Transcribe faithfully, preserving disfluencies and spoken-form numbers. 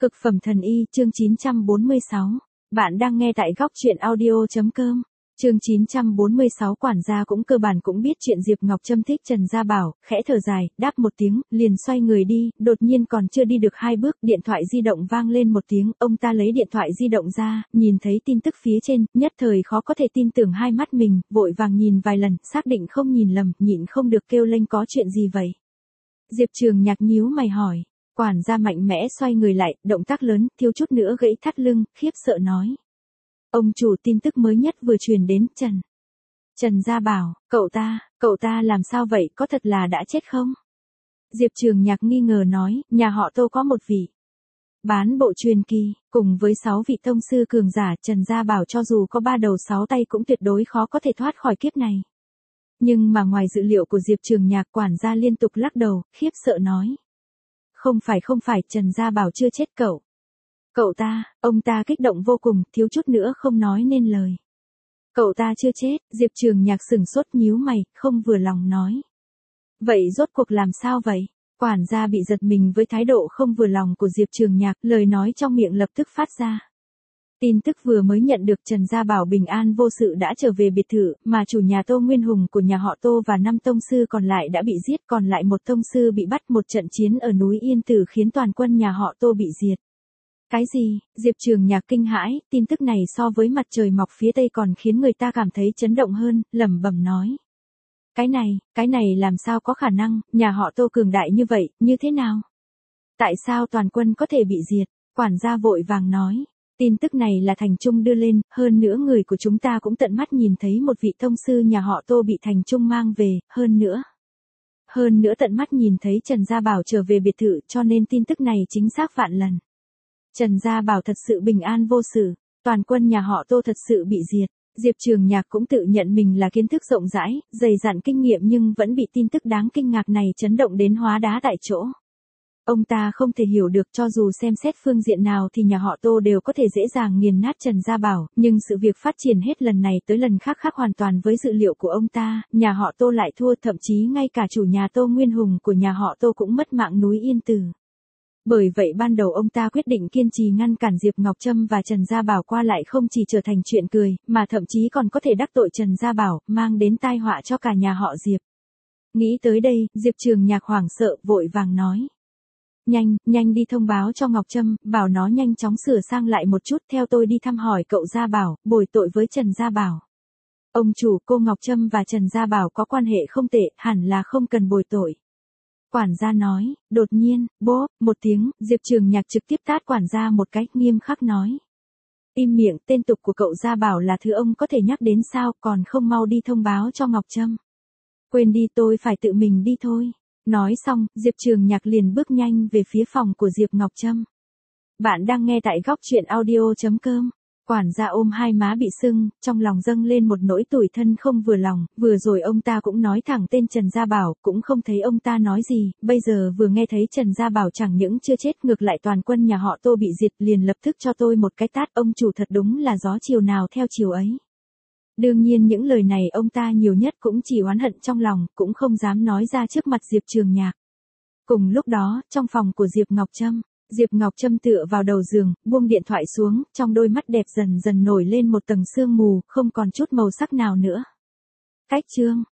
Cực phẩm thần y, chương chín trăm bốn mươi sáu. Bạn đang nghe tại góc truyện audio.com. Chương chín trăm bốn mươi sáu. Quản gia cũng cơ bản cũng biết chuyện Diệp Ngọc Trâm thích Trần Gia Bảo, khẽ thở dài, đáp một tiếng, liền xoay người đi, đột nhiên còn chưa đi được hai bước, điện thoại di động vang lên một tiếng, ông ta lấy điện thoại di động ra, nhìn thấy tin tức phía trên, nhất thời khó có thể tin tưởng hai mắt mình, vội vàng nhìn vài lần, xác định không nhìn lầm, nhịn không được kêu lên có chuyện gì vậy. Diệp Trường Nhạc nhíu mày hỏi. Quản gia mạnh mẽ xoay người lại, động tác lớn, thiếu chút nữa gãy thắt lưng, khiếp sợ nói. Ông chủ, tin tức mới nhất vừa truyền đến, Trần. Trần Gia Bảo, cậu ta, cậu ta làm sao vậy, có thật là đã chết không? Diệp Trường Nhạc nghi ngờ nói, nhà họ Tô có một vị bán bộ truyền kỳ, cùng với sáu vị tông sư cường giả, Trần Gia Bảo cho dù có ba đầu sáu tay cũng tuyệt đối khó có thể thoát khỏi kiếp này. Nhưng mà ngoài dự liệu của Diệp Trường Nhạc, quản gia liên tục lắc đầu, khiếp sợ nói. Không phải không phải, Trần Gia Bảo chưa chết cậu. Cậu ta, ông ta kích động vô cùng, thiếu chút nữa không nói nên lời. Cậu ta chưa chết, Diệp Trường Nhạc sửng sốt nhíu mày, không vừa lòng nói. Vậy rốt cuộc làm sao vậy? Quản gia bị giật mình với thái độ không vừa lòng của Diệp Trường Nhạc, lời nói trong miệng lập tức phát ra. Tin tức vừa mới nhận được, Trần Gia Bảo bình an vô sự đã trở về biệt thự, mà chủ nhà Tô Nguyên Hùng của nhà họ Tô và năm tông sư còn lại đã bị giết, còn lại một tông sư bị bắt. Một trận chiến ở núi Yên Tử khiến toàn quân nhà họ Tô bị diệt. Cái gì? Diệp Trường Nhạc kinh hãi, tin tức này so với mặt trời mọc phía tây còn khiến người ta cảm thấy chấn động hơn, lẩm bẩm nói. Cái này, cái này làm sao có khả năng, nhà họ Tô cường đại như vậy, như thế nào? Tại sao toàn quân có thể bị diệt? Quản gia vội vàng nói. Tin tức này là Thành Trung đưa lên, hơn nữa người của chúng ta cũng tận mắt nhìn thấy một vị tông sư nhà họ Tô bị Thành Trung mang về, hơn nữa. Hơn nữa tận mắt nhìn thấy Trần Gia Bảo trở về biệt thự, cho nên tin tức này chính xác vạn lần. Trần Gia Bảo thật sự bình an vô sự, toàn quân nhà họ Tô thật sự bị diệt. Diệp Trường Nhạc cũng tự nhận mình là kiến thức rộng rãi, dày dặn kinh nghiệm nhưng vẫn bị tin tức đáng kinh ngạc này chấn động đến hóa đá tại chỗ. Ông ta không thể hiểu được, cho dù xem xét phương diện nào thì nhà họ Tô đều có thể dễ dàng nghiền nát Trần Gia Bảo, nhưng sự việc phát triển hết lần này tới lần khác khác hoàn toàn với dự liệu của ông ta, nhà họ Tô lại thua, thậm chí ngay cả chủ nhà Tô Nguyên Hùng của nhà họ Tô cũng mất mạng núi Yên Tử. Bởi vậy ban đầu ông ta quyết định kiên trì ngăn cản Diệp Ngọc Trâm và Trần Gia Bảo qua lại không chỉ trở thành chuyện cười, mà thậm chí còn có thể đắc tội Trần Gia Bảo, mang đến tai họa cho cả nhà họ Diệp. Nghĩ tới đây, Diệp Trường Nhạc hoảng sợ, vội vàng nói. Nhanh, nhanh đi thông báo cho Ngọc Trâm, bảo nó nhanh chóng sửa sang lại một chút, theo tôi đi thăm hỏi cậu Gia Bảo, bồi tội với Trần Gia Bảo. Ông chủ, cô Ngọc Trâm và Trần Gia Bảo có quan hệ không tệ, hẳn là không cần bồi tội. Quản gia nói, đột nhiên, bốp, một tiếng, Diệp Trường Nhạc trực tiếp tát quản gia một cách nghiêm khắc nói. Im miệng, tên tục của cậu Gia Bảo là thứ ông có thể nhắc đến sao, còn không mau đi thông báo cho Ngọc Trâm. Quên đi, tôi phải tự mình đi thôi. Nói xong, Diệp Trường Nhạc liền bước nhanh về phía phòng của Diệp Ngọc Trâm. Bạn đang nghe tại góc truyện audio.com. Quản gia ôm hai má bị sưng, trong lòng dâng lên một nỗi tủi thân không vừa lòng, vừa rồi ông ta cũng nói thẳng tên Trần Gia Bảo, cũng không thấy ông ta nói gì, bây giờ vừa nghe thấy Trần Gia Bảo chẳng những chưa chết, ngược lại toàn quân nhà họ Tô bị diệt, liền lập tức cho tôi một cái tát, ông chủ thật đúng là gió chiều nào theo chiều ấy. Đương nhiên những lời này ông ta nhiều nhất cũng chỉ oán hận trong lòng, cũng không dám nói ra trước mặt Diệp Trường Nhạc. Cùng lúc đó, trong phòng của Diệp Ngọc Trâm, Diệp Ngọc Trâm tựa vào đầu giường, buông điện thoại xuống, trong đôi mắt đẹp dần dần nổi lên một tầng sương mù, không còn chút màu sắc nào nữa. Cách chương